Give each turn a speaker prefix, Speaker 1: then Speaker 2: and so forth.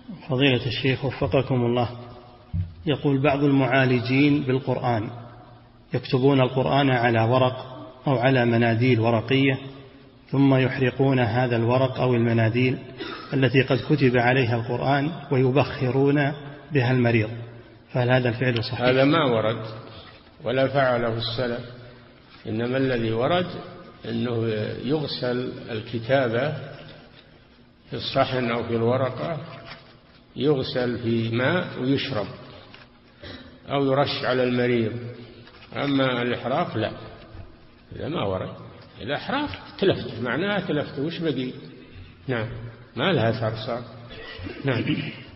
Speaker 1: فضيلة الشيخ وفقكم الله، يقول بعض المعالجين بالقرآن يكتبون القرآن على ورق أو على مناديل ورقية ثم يحرقون هذا الورق أو المناديل التي قد كتب عليها القرآن ويبخرون بها المريض، فهل هذا الفعل صحيح؟
Speaker 2: هذا ما ورد ولا فعله السلف، إنما الذي ورد أنه يغسل الكتابة في الصحن أو في الورقة، يغسل في ماء ويشرب أو يرش على المريض. أما الإحراق لا، إذا ما ورد. إذا إحراق تلفت، معناها تلفت وش بقي؟ نعم، ما لها أثر صار. نعم.